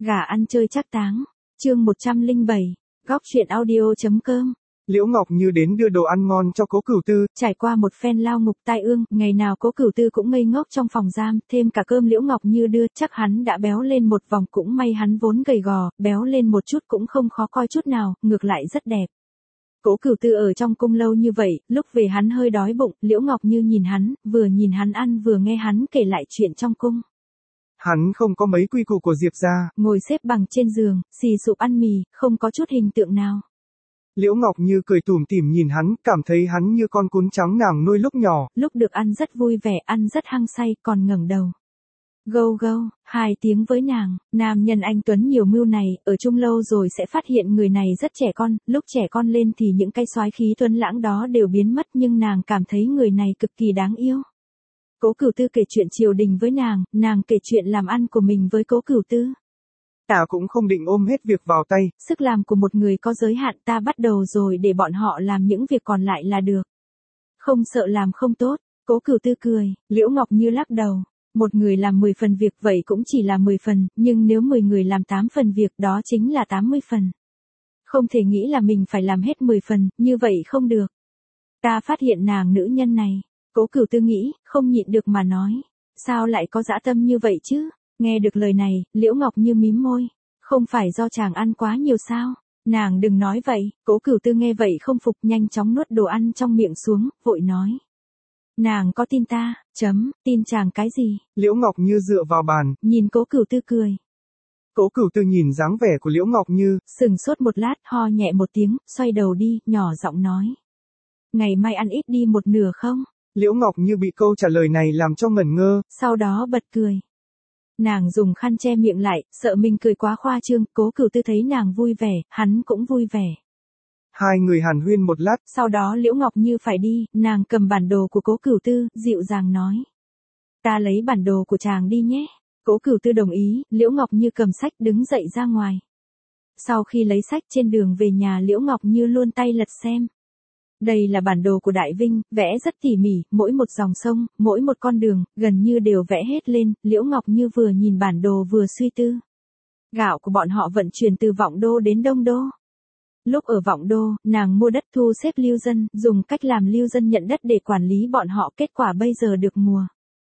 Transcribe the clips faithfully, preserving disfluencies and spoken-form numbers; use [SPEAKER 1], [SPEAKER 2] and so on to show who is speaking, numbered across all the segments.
[SPEAKER 1] Gà ăn chơi trác táng. Chương một trăm lẻ bảy. Góc truyện audio.com.
[SPEAKER 2] Liễu Ngọc Như đến đưa đồ ăn ngon cho Cố Cửu Tư.
[SPEAKER 1] Trải qua một phen lao ngục tai ương, ngày nào Cố Cửu Tư cũng ngây ngốc trong phòng giam, thêm cả cơm Liễu Ngọc Như đưa, chắc hắn đã béo lên một vòng, cũng may hắn vốn gầy gò, béo lên một chút cũng không khó coi chút nào, ngược lại rất đẹp. Cố Cửu Tư ở trong cung lâu như vậy, lúc về hắn hơi đói bụng, Liễu Ngọc Như nhìn hắn, vừa nhìn hắn ăn vừa nghe hắn kể lại chuyện trong cung.
[SPEAKER 2] Hắn không có mấy quy củ của Diệp gia,
[SPEAKER 1] ngồi xếp bằng trên giường, xì sụp ăn mì, không có chút hình tượng nào.
[SPEAKER 2] Liễu Ngọc Như cười tủm tỉm nhìn hắn, cảm thấy hắn như con cún trắng nàng nuôi lúc nhỏ.
[SPEAKER 1] Lúc được ăn rất vui vẻ, ăn rất hăng say, còn ngẩng đầu. Gâu gâu, hai tiếng với nàng, nam nhân anh tuấn nhiều mưu này, ở chung lâu rồi sẽ phát hiện người này rất trẻ con, lúc trẻ con lên thì những cái soái khí tuấn lãng đó đều biến mất, nhưng nàng cảm thấy người này cực kỳ đáng yêu. Cố Cửu Tư kể chuyện triều đình với nàng, nàng kể chuyện làm ăn của mình với Cố Cửu Tư.
[SPEAKER 2] Ta cũng không định ôm hết việc vào tay.
[SPEAKER 1] Sức làm của một người có giới hạn, ta bắt đầu rồi để bọn họ làm những việc còn lại là được. Không sợ làm không tốt. Cố Cửu Tư cười, Liễu Ngọc Như lắc đầu. Một người làm mười phần việc vậy cũng chỉ là mười phần, nhưng nếu mười người làm tám phần việc đó chính là tám mươi phần. Không thể nghĩ là mình phải làm hết mười phần, như vậy không được. Ta phát hiện nàng nữ nhân này. Cố Cửu Tư nghĩ, không nhịn được mà nói. Sao lại có dã tâm như vậy chứ? Nghe được lời này, Liễu Ngọc Như mím môi. Không phải do chàng ăn quá nhiều sao? Nàng đừng nói vậy. Cố Cửu Tư nghe vậy không phục, nhanh chóng nuốt đồ ăn trong miệng xuống, vội nói. Nàng có tin ta, chấm, tin chàng cái gì?
[SPEAKER 2] Liễu Ngọc Như dựa vào bàn,
[SPEAKER 1] nhìn Cố Cửu Tư cười.
[SPEAKER 2] Cố Cửu Tư nhìn dáng vẻ của Liễu Ngọc Như,
[SPEAKER 1] sừng sốt một lát, ho nhẹ một tiếng, xoay đầu đi, nhỏ giọng nói. Ngày mai ăn ít đi một nửa không?
[SPEAKER 2] Liễu Ngọc Như bị câu trả lời này làm cho ngẩn ngơ,
[SPEAKER 1] sau đó bật cười. Nàng dùng khăn che miệng lại, sợ mình cười quá khoa trương, Cố Cửu Tư thấy nàng vui vẻ, hắn cũng vui vẻ.
[SPEAKER 2] Hai người hàn huyên một lát,
[SPEAKER 1] sau đó Liễu Ngọc Như phải đi, nàng cầm bản đồ của Cố Cửu Tư, dịu dàng nói. Ta lấy bản đồ của chàng đi nhé. Cố Cửu Tư đồng ý, Liễu Ngọc Như cầm sách đứng dậy ra ngoài. Sau khi lấy sách trên đường về nhà, Liễu Ngọc Như luôn tay lật xem. Đây là bản đồ của Đại Vinh, vẽ rất tỉ mỉ, mỗi một dòng sông, mỗi một con đường, gần như đều vẽ hết lên, Liễu Ngọc Như vừa nhìn bản đồ vừa suy tư. Gạo của bọn họ vận chuyển từ Vọng Đô đến Đông Đô. Lúc ở Vọng Đô, nàng mua đất thu xếp lưu dân, dùng cách làm lưu dân nhận đất để quản lý bọn họ, kết quả bây giờ được mùa.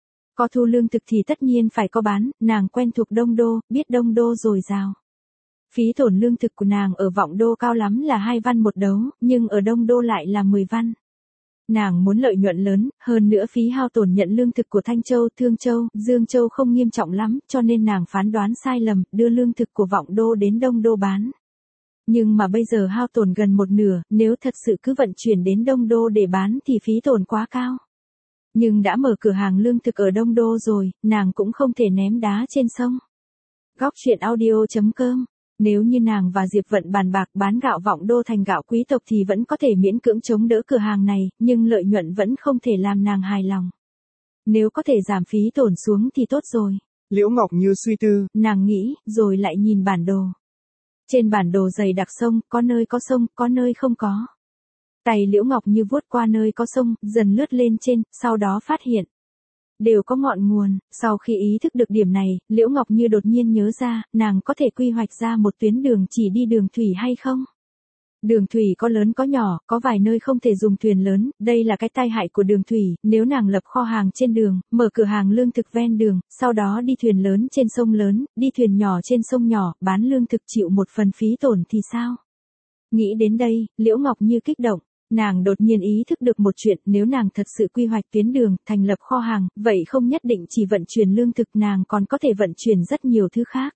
[SPEAKER 1] Có thu lương thực thì tất nhiên phải có bán, nàng quen thuộc Đông Đô, biết Đông Đô dồi dào. Phí tổn lương thực của nàng ở Vọng Đô cao lắm là hai văn một đấu, nhưng ở Đông Đô lại là mười văn. Nàng muốn lợi nhuận lớn, hơn nữa phí hao tổn nhận lương thực của Thanh Châu, Thương Châu, Dương Châu không nghiêm trọng lắm, cho nên nàng phán đoán sai lầm, đưa lương thực của Vọng Đô đến Đông Đô bán. Nhưng mà bây giờ hao tổn gần một nửa, nếu thật sự cứ vận chuyển đến Đông Đô để bán thì phí tổn quá cao. Nhưng đã mở cửa hàng lương thực ở Đông Đô rồi, nàng cũng không thể ném đá trên sông. Góc truyện audio.com. Nếu như nàng và Diệp Vận bàn bạc bán gạo Vọng Đô thành gạo quý tộc thì vẫn có thể miễn cưỡng chống đỡ cửa hàng này, nhưng lợi nhuận vẫn không thể làm nàng hài lòng. Nếu có thể giảm phí tổn xuống thì tốt rồi.
[SPEAKER 2] Liễu Ngọc Như suy tư,
[SPEAKER 1] nàng nghĩ, rồi lại nhìn bản đồ. Trên bản đồ dày đặc sông, có nơi có sông, có nơi không có. Tay Liễu Ngọc Như vuốt qua nơi có sông, dần lướt lên trên, sau đó phát hiện. Đều có ngọn nguồn, sau khi ý thức được điểm này, Liễu Ngọc Như đột nhiên nhớ ra, nàng có thể quy hoạch ra một tuyến đường chỉ đi đường thủy hay không? Đường thủy có lớn có nhỏ, có vài nơi không thể dùng thuyền lớn, đây là cái tai hại của đường thủy, nếu nàng lập kho hàng trên đường, mở cửa hàng lương thực ven đường, sau đó đi thuyền lớn trên sông lớn, đi thuyền nhỏ trên sông nhỏ, bán lương thực chịu một phần phí tổn thì sao? Nghĩ đến đây, Liễu Ngọc Như kích động. Nàng đột nhiên ý thức được một chuyện, nếu nàng thật sự quy hoạch tuyến đường, thành lập kho hàng, vậy không nhất định chỉ vận chuyển lương thực, nàng còn có thể vận chuyển rất nhiều thứ khác.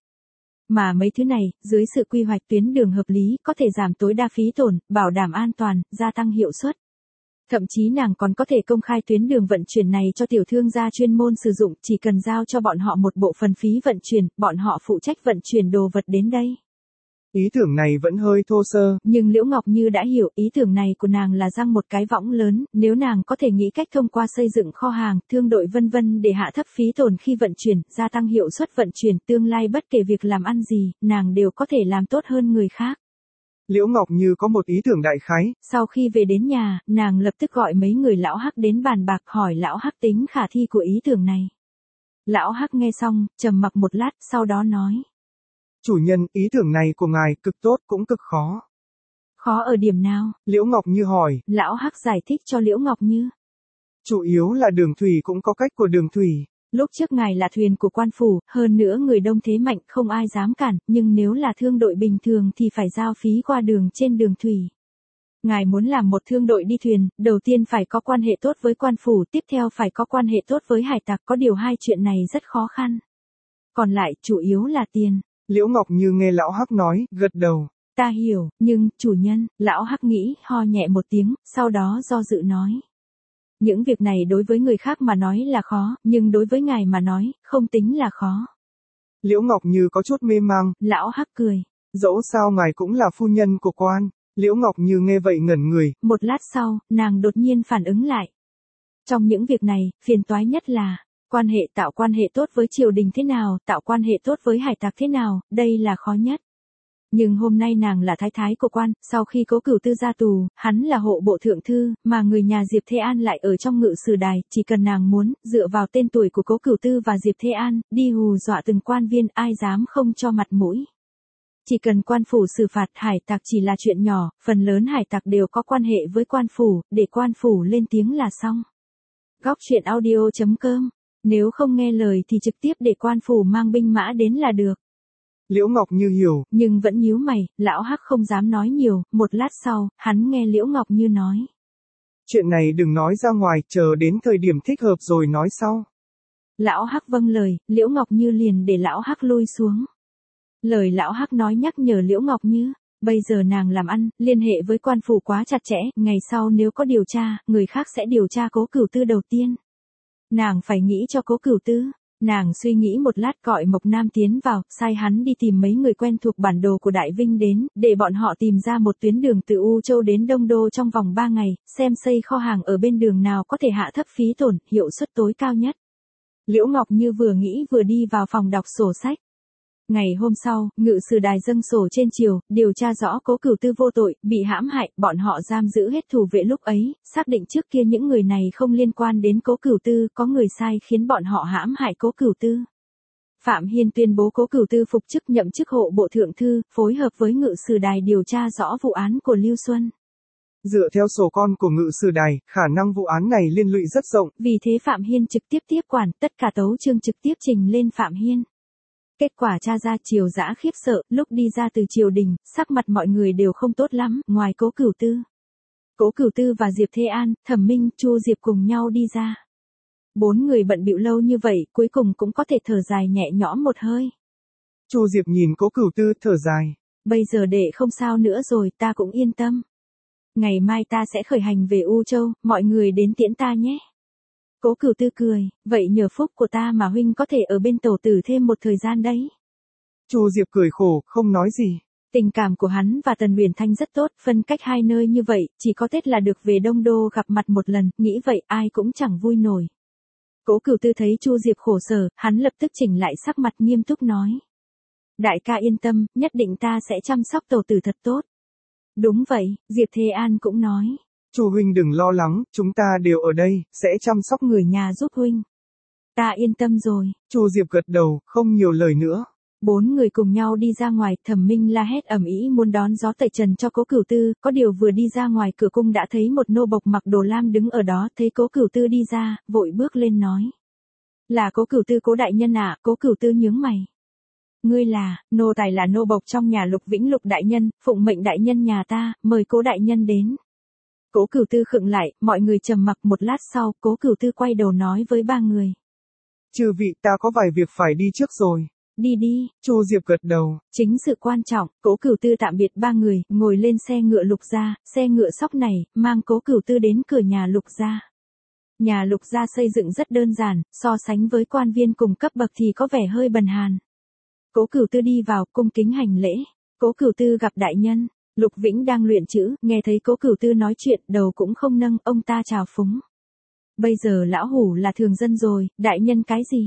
[SPEAKER 1] Mà mấy thứ này, dưới sự quy hoạch tuyến đường hợp lý, có thể giảm tối đa phí tổn, bảo đảm an toàn, gia tăng hiệu suất. Thậm chí nàng còn có thể công khai tuyến đường vận chuyển này cho tiểu thương gia chuyên môn sử dụng, chỉ cần giao cho bọn họ một bộ phần phí vận chuyển, bọn họ phụ trách vận chuyển đồ vật đến đây.
[SPEAKER 2] Ý tưởng này vẫn hơi thô sơ,
[SPEAKER 1] nhưng Liễu Ngọc Như đã hiểu ý tưởng này của nàng là răng một cái võng lớn, nếu nàng có thể nghĩ cách thông qua xây dựng kho hàng, thương đội vân vân để hạ thấp phí tổn khi vận chuyển, gia tăng hiệu suất vận chuyển, tương lai bất kể việc làm ăn gì, nàng đều có thể làm tốt hơn người khác.
[SPEAKER 2] Liễu Ngọc Như có một ý tưởng đại khái.
[SPEAKER 1] Sau khi về đến nhà, nàng lập tức gọi mấy người lão Hắc đến bàn bạc, hỏi lão Hắc tính khả thi của ý tưởng này. Lão Hắc nghe xong, trầm mặc một lát, sau đó nói.
[SPEAKER 2] Chủ nhân, ý tưởng này của ngài cực tốt cũng cực khó.
[SPEAKER 1] Khó ở điểm nào?
[SPEAKER 2] Liễu Ngọc Như hỏi.
[SPEAKER 1] Lão Hắc giải thích cho Liễu Ngọc Như.
[SPEAKER 2] Chủ yếu là đường thủy cũng có cách của đường thủy.
[SPEAKER 1] Lúc trước ngài là thuyền của quan phủ, hơn nữa người đông thế mạnh không ai dám cản, nhưng nếu là thương đội bình thường thì phải giao phí qua đường trên đường thủy. Ngài muốn làm một thương đội đi thuyền, đầu tiên phải có quan hệ tốt với quan phủ, tiếp theo phải có quan hệ tốt với hải tặc, có điều hai chuyện này rất khó khăn. Còn lại, chủ yếu là tiền.
[SPEAKER 2] Liễu Ngọc Như nghe Lão Hắc nói, gật đầu.
[SPEAKER 1] Ta hiểu, nhưng, chủ nhân, Lão Hắc nghĩ, ho nhẹ một tiếng, sau đó do dự nói. Những việc này đối với người khác mà nói là khó, nhưng đối với ngài mà nói, không tính là khó.
[SPEAKER 2] Liễu Ngọc Như có chút mê mang.
[SPEAKER 1] Lão Hắc cười.
[SPEAKER 2] Dẫu sao ngài cũng là phu nhân của quan. Liễu Ngọc Như nghe vậy ngẩn người.
[SPEAKER 1] Một lát sau, nàng đột nhiên phản ứng lại. Trong những việc này, phiền toái nhất là, quan hệ tạo quan hệ tốt với triều đình thế nào, tạo quan hệ tốt với hải tặc thế nào, đây là khó nhất. Nhưng hôm nay nàng là thái thái của quan, sau khi Cố Cửu Tư ra tù, hắn là hộ bộ thượng thư, mà người nhà Diệp Thế An lại ở trong ngự sử đài, chỉ cần nàng muốn, dựa vào tên tuổi của Cố Cửu Tư và Diệp Thế An, đi hù dọa từng quan viên, ai dám không cho mặt mũi. Chỉ cần quan phủ xử phạt hải tặc chỉ là chuyện nhỏ, phần lớn hải tặc đều có quan hệ với quan phủ, để quan phủ lên tiếng là xong. Góc truyện audio chấm com. Nếu không nghe lời thì trực tiếp để quan phủ mang binh mã đến là được.
[SPEAKER 2] Liễu Ngọc Như hiểu.
[SPEAKER 1] Nhưng vẫn nhíu mày, Lão Hắc không dám nói nhiều, một lát sau, hắn nghe Liễu Ngọc Như nói.
[SPEAKER 2] Chuyện này đừng nói ra ngoài, chờ đến thời điểm thích hợp rồi nói sau.
[SPEAKER 1] Lão Hắc vâng lời, Liễu Ngọc Như liền để Lão Hắc lui xuống. Lời Lão Hắc nói nhắc nhở Liễu Ngọc Như, bây giờ nàng làm ăn, liên hệ với quan phủ quá chặt chẽ, ngày sau nếu có điều tra, người khác sẽ điều tra Cố Cửu Tư đầu tiên. Nàng phải nghĩ cho Cố Cửu Tư. Nàng suy nghĩ một lát gọi Mộc Nam tiến vào, sai hắn đi tìm mấy người quen thuộc bản đồ của Đại Vinh đến, để bọn họ tìm ra một tuyến đường từ U Châu đến Đông Đô trong vòng ba ngày, xem xây kho hàng ở bên đường nào có thể hạ thấp phí tổn, hiệu suất tối cao nhất. Liễu Ngọc Như vừa nghĩ vừa đi vào phòng đọc sổ sách. Ngày hôm sau, ngự sử đài dâng sổ trên triều, điều tra rõ Cố Cửu Tư vô tội, bị hãm hại, bọn họ giam giữ hết thủ vệ lúc ấy, xác định trước kia những người này không liên quan đến Cố Cửu Tư, có người sai khiến bọn họ hãm hại Cố Cửu Tư. Phạm Hiên tuyên bố Cố Cửu Tư phục chức nhậm chức hộ bộ thượng thư, phối hợp với ngự sử đài điều tra rõ vụ án của Lưu Xuân.
[SPEAKER 2] Dựa theo sổ con của ngự sử đài, khả năng vụ án này liên lụy rất rộng.
[SPEAKER 1] Vì thế Phạm Hiên trực tiếp tiếp quản, tất cả tấu chương trực tiếp trình lên Phạm Hiên. Kết quả tra ra Triều Dã khiếp sợ, lúc đi ra từ triều đình, sắc mặt mọi người đều không tốt lắm, ngoài Cố Cửu Tư. Cố Cửu Tư và Diệp Thế An, Thẩm Minh, Chu Diệp cùng nhau đi ra. Bốn người bận bịu lâu như vậy, cuối cùng cũng có thể thở dài nhẹ nhõm một hơi.
[SPEAKER 2] Chu Diệp nhìn Cố Cửu Tư thở dài.
[SPEAKER 1] Bây giờ đệ không sao nữa rồi, ta cũng yên tâm. Ngày mai ta sẽ khởi hành về U Châu, mọi người đến tiễn ta nhé. Cố Cửu Tư cười, vậy nhờ phúc của ta mà huynh có thể ở bên tổ tử thêm một thời gian đấy.
[SPEAKER 2] Chu Diệp cười khổ, không nói gì.
[SPEAKER 1] Tình cảm của hắn và Tần Uyển Thanh rất tốt, phân cách hai nơi như vậy, chỉ có Tết là được về Đông Đô gặp mặt một lần, nghĩ vậy ai cũng chẳng vui nổi. Cố Cửu Tư thấy Chu Diệp khổ sở, hắn lập tức chỉnh lại sắc mặt nghiêm túc nói. Đại ca yên tâm, nhất định ta sẽ chăm sóc tổ tử thật tốt. Đúng vậy, Diệp Thế An cũng nói.
[SPEAKER 2] Chu huynh đừng lo lắng, chúng ta đều ở đây, sẽ chăm sóc
[SPEAKER 1] người nhà giúp huynh. Ta yên tâm rồi.
[SPEAKER 2] Chu Diệp gật đầu, không nhiều lời nữa.
[SPEAKER 1] Bốn người cùng nhau đi ra ngoài, Thẩm Minh la hét ầm ĩ muốn đón gió tẩy trần cho Cố Cửu Tư, có điều vừa đi ra ngoài cửa cung đã thấy một nô bộc mặc đồ lam đứng ở đó, thấy Cố Cửu Tư đi ra, vội bước lên nói. Là Cố Cửu Tư Cố đại nhân à? Cố Cửu Tư nhướng mày. Ngươi là, nô tài là nô bộc trong nhà Lục Vĩnh Lục đại nhân, phụng mệnh đại nhân nhà ta, mời Cố đại nhân đến. Cố Cửu Tư khựng lại, mọi người trầm mặc một lát sau, Cố Cửu Tư quay đầu nói với ba người.
[SPEAKER 2] Chư vị, ta có vài việc phải đi trước rồi.
[SPEAKER 1] Đi đi.
[SPEAKER 2] Chu Diệp gật đầu.
[SPEAKER 1] Chính sự quan trọng, Cố Cửu Tư tạm biệt ba người, ngồi lên xe ngựa Lục gia, xe ngựa sóc này, mang Cố Cửu Tư đến cửa nhà Lục gia. Nhà Lục gia xây dựng rất đơn giản, so sánh với quan viên cùng cấp bậc thì có vẻ hơi bần hàn. Cố Cửu Tư đi vào, cung kính hành lễ. Cố Cửu Tư gặp đại nhân. Lục Vĩnh đang luyện chữ, nghe thấy Cố Cửu Tư nói chuyện, đầu cũng không nâng, ông ta chào phúng. Bây giờ lão hủ là thường dân rồi, đại nhân cái gì?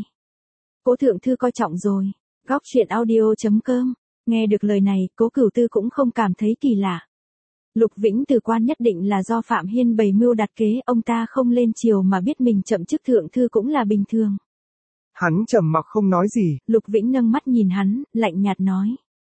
[SPEAKER 1] Cố thượng thư coi trọng rồi. Góc truyện audio chấm com. Nghe được lời này, Cố Cửu Tư cũng không cảm thấy kỳ lạ. Lục Vĩnh từ quan nhất định là do Phạm Hiên bày mưu đặt kế, ông ta không lên triều mà biết mình chậm chức thượng thư cũng là bình thường.
[SPEAKER 2] Hắn trầm mặc không nói gì.
[SPEAKER 1] Lục Vĩnh nâng mắt nhìn hắn, lạnh nhạt nói.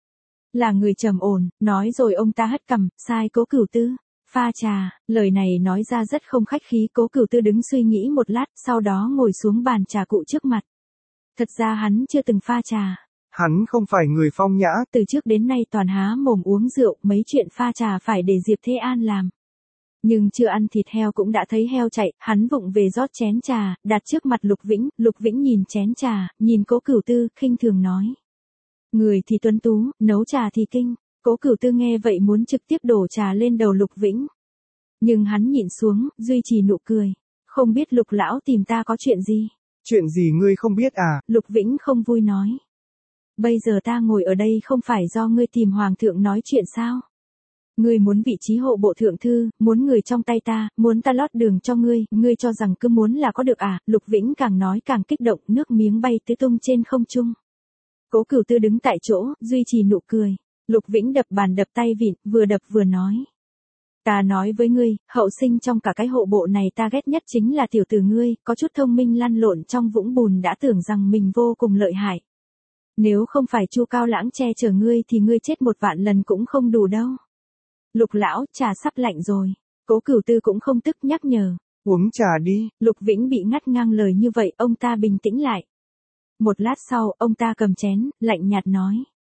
[SPEAKER 1] Là người trầm ổn, nói rồi ông ta hất cằm, sai Cố Cửu Tư. Pha trà, lời này nói ra rất không khách khí. Cố Cửu Tư đứng suy nghĩ một lát, sau đó ngồi xuống bàn trà cụ trước mặt. Thật ra hắn chưa từng pha trà.
[SPEAKER 2] Hắn không phải người phong nhã.
[SPEAKER 1] Từ trước đến nay toàn há mồm uống rượu, mấy chuyện pha trà phải để Diệp Thế An làm. Nhưng chưa ăn thịt heo cũng đã thấy heo chạy, hắn vụng về rót chén trà, đặt trước mặt Lục Vĩnh. Lục Vĩnh nhìn chén trà, nhìn Cố Cửu Tư, khinh thường nói. Người thì tuấn tú, nấu trà thì kinh. Cố Cửu Tư nghe vậy muốn trực tiếp đổ trà lên đầu Lục Vĩnh. Nhưng hắn nhịn xuống, duy trì nụ cười. Không biết Lục lão tìm ta có chuyện gì?
[SPEAKER 2] Chuyện gì ngươi không biết à?
[SPEAKER 1] Lục Vĩnh không vui nói. Bây giờ ta ngồi ở đây không phải do ngươi tìm hoàng thượng nói chuyện sao? Ngươi muốn vị trí hộ bộ thượng thư, muốn người trong tay ta, muốn ta lót đường cho ngươi, ngươi cho rằng cứ muốn là có được à? Lục Vĩnh càng nói càng kích động, nước miếng bay tứ tung trên không trung. Cố Cửu Tư đứng tại chỗ, duy trì nụ cười. Lục Vĩnh đập bàn đập tay vịn, vừa đập vừa nói. Ta nói với ngươi, hậu sinh trong cả cái hộ bộ này ta ghét nhất chính là tiểu tử ngươi, có chút thông minh lăn lộn trong vũng bùn đã tưởng rằng mình vô cùng lợi hại. Nếu không phải Chu Cao Lãng che chở ngươi thì ngươi chết một vạn lần cũng không đủ đâu. Lục lão, trà sắp lạnh rồi. Cố Cửu Tư cũng không tức nhắc nhở.
[SPEAKER 2] Uống trà đi.
[SPEAKER 1] Lục Vĩnh bị ngắt ngang lời như vậy, ông ta bình tĩnh lại. Một lát sau, ông ta cầm chén, lạnh nhạt nói.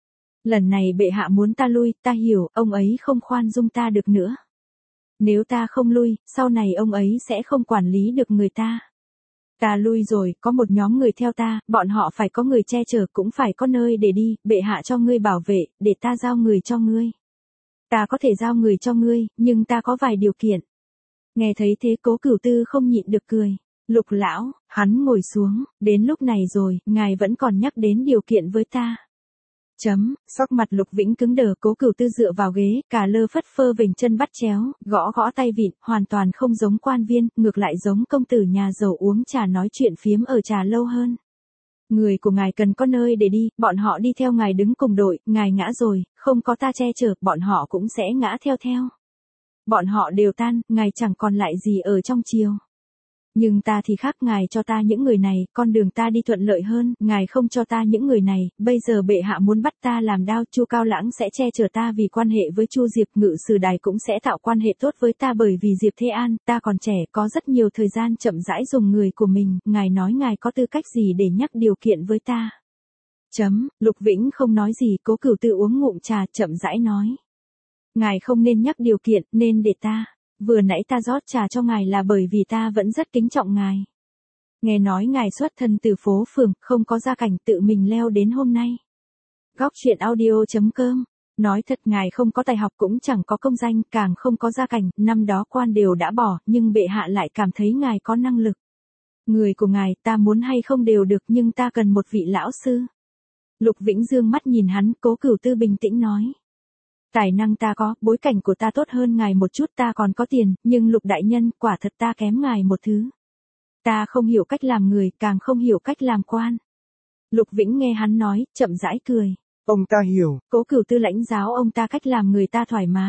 [SPEAKER 1] Lần này bệ hạ muốn ta lui, ta hiểu, ông ấy không khoan dung ta được nữa. Nếu ta không lui, sau này ông ấy sẽ không quản lý được người ta. Ta lui rồi, có một nhóm người theo ta, bọn họ phải có người che chở, cũng phải có nơi để đi, bệ hạ cho ngươi bảo vệ, để ta giao người cho ngươi. Ta có thể giao người cho ngươi, nhưng ta có vài điều kiện. Nghe thấy thế Cố Cửu Tư không nhịn được cười. Lục lão, hắn ngồi xuống, đến lúc này rồi, ngài vẫn còn nhắc đến điều kiện với ta. Chấm, sắc mặt Lục Vĩnh cứng đờ. Cố Cửu Tư dựa vào ghế, cà lơ phất phơ vểnh chân bắt chéo, gõ gõ tay vịn, hoàn toàn không giống quan viên, ngược lại giống công tử nhà giàu uống trà nói chuyện phiếm ở trà lâu hơn. Người của ngài cần có nơi để đi, bọn họ đi theo ngài đứng cùng đội, ngài ngã rồi, không có ta che chở, bọn họ cũng sẽ ngã theo theo. Bọn họ đều tan, ngài chẳng còn lại gì ở trong triều. Nhưng ta thì khác, ngài cho ta những người này, con đường ta đi thuận lợi hơn, ngài không cho ta những người này, bây giờ bệ hạ muốn bắt ta làm đao, Chu Cao Lãng sẽ che chở ta vì quan hệ với Chu Diệp, Ngự Sử Đài cũng sẽ tạo quan hệ tốt với ta bởi vì Diệp Thế An, ta còn trẻ, có rất nhiều thời gian chậm rãi dùng người của mình, ngài nói ngài có tư cách gì để nhắc điều kiện với ta. Chấm, Lục Vĩnh không nói gì, Cố Cửu Tư uống ngụm trà, chậm rãi nói. Ngài không nên nhắc điều kiện, nên để ta. Vừa nãy ta rót trà cho ngài là bởi vì ta vẫn rất kính trọng ngài. Nghe nói ngài xuất thân từ phố phường, không có gia cảnh, tự mình leo đến hôm nay. Góc truyện audio chấm com. Nói thật ngài không có tài học cũng chẳng có công danh, càng không có gia cảnh, năm đó quan đều đã bỏ, nhưng bệ hạ lại cảm thấy ngài có năng lực. Người của ngài ta muốn hay không đều được, nhưng ta cần một vị lão sư. Lục Vĩnh dương mắt nhìn hắn, Cố Cửu Tư bình tĩnh nói. Tài năng ta có, bối cảnh của ta tốt hơn ngài một chút, ta còn có tiền, nhưng Lục đại nhân, quả thật ta kém ngài một thứ. Ta không hiểu cách làm người, càng không hiểu cách làm quan. Lục Vĩnh nghe hắn nói, chậm rãi cười.
[SPEAKER 2] Ông ta hiểu.
[SPEAKER 1] Cố Cửu Tư lãnh giáo ông ta cách làm người ta thoải mái.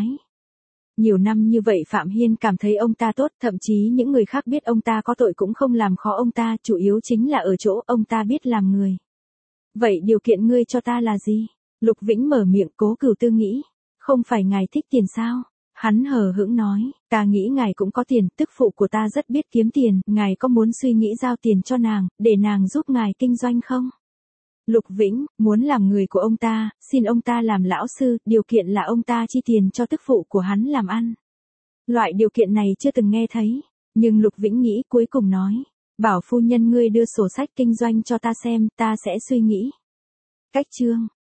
[SPEAKER 1] Nhiều năm như vậy Phạm Hiên cảm thấy ông ta tốt, thậm chí những người khác biết ông ta có tội cũng không làm khó ông ta, chủ yếu chính là ở chỗ ông ta biết làm người. Vậy điều kiện ngươi cho ta là gì? Lục Vĩnh mở miệng. Cố Cửu Tư nghĩ. Không phải ngài thích tiền sao? Hắn hờ hững nói, ta nghĩ ngài cũng có tiền, tức phụ của ta rất biết kiếm tiền, ngài có muốn suy nghĩ giao tiền cho nàng, để nàng giúp ngài kinh doanh không? Lục Vĩnh, muốn làm người của ông ta, xin ông ta làm lão sư, điều kiện là ông ta chi tiền cho tức phụ của hắn làm ăn. Loại điều kiện này chưa từng nghe thấy, nhưng Lục Vĩnh nghĩ cuối cùng nói, bảo phu nhân ngươi đưa sổ sách kinh doanh cho ta xem, ta sẽ suy nghĩ. Cách chương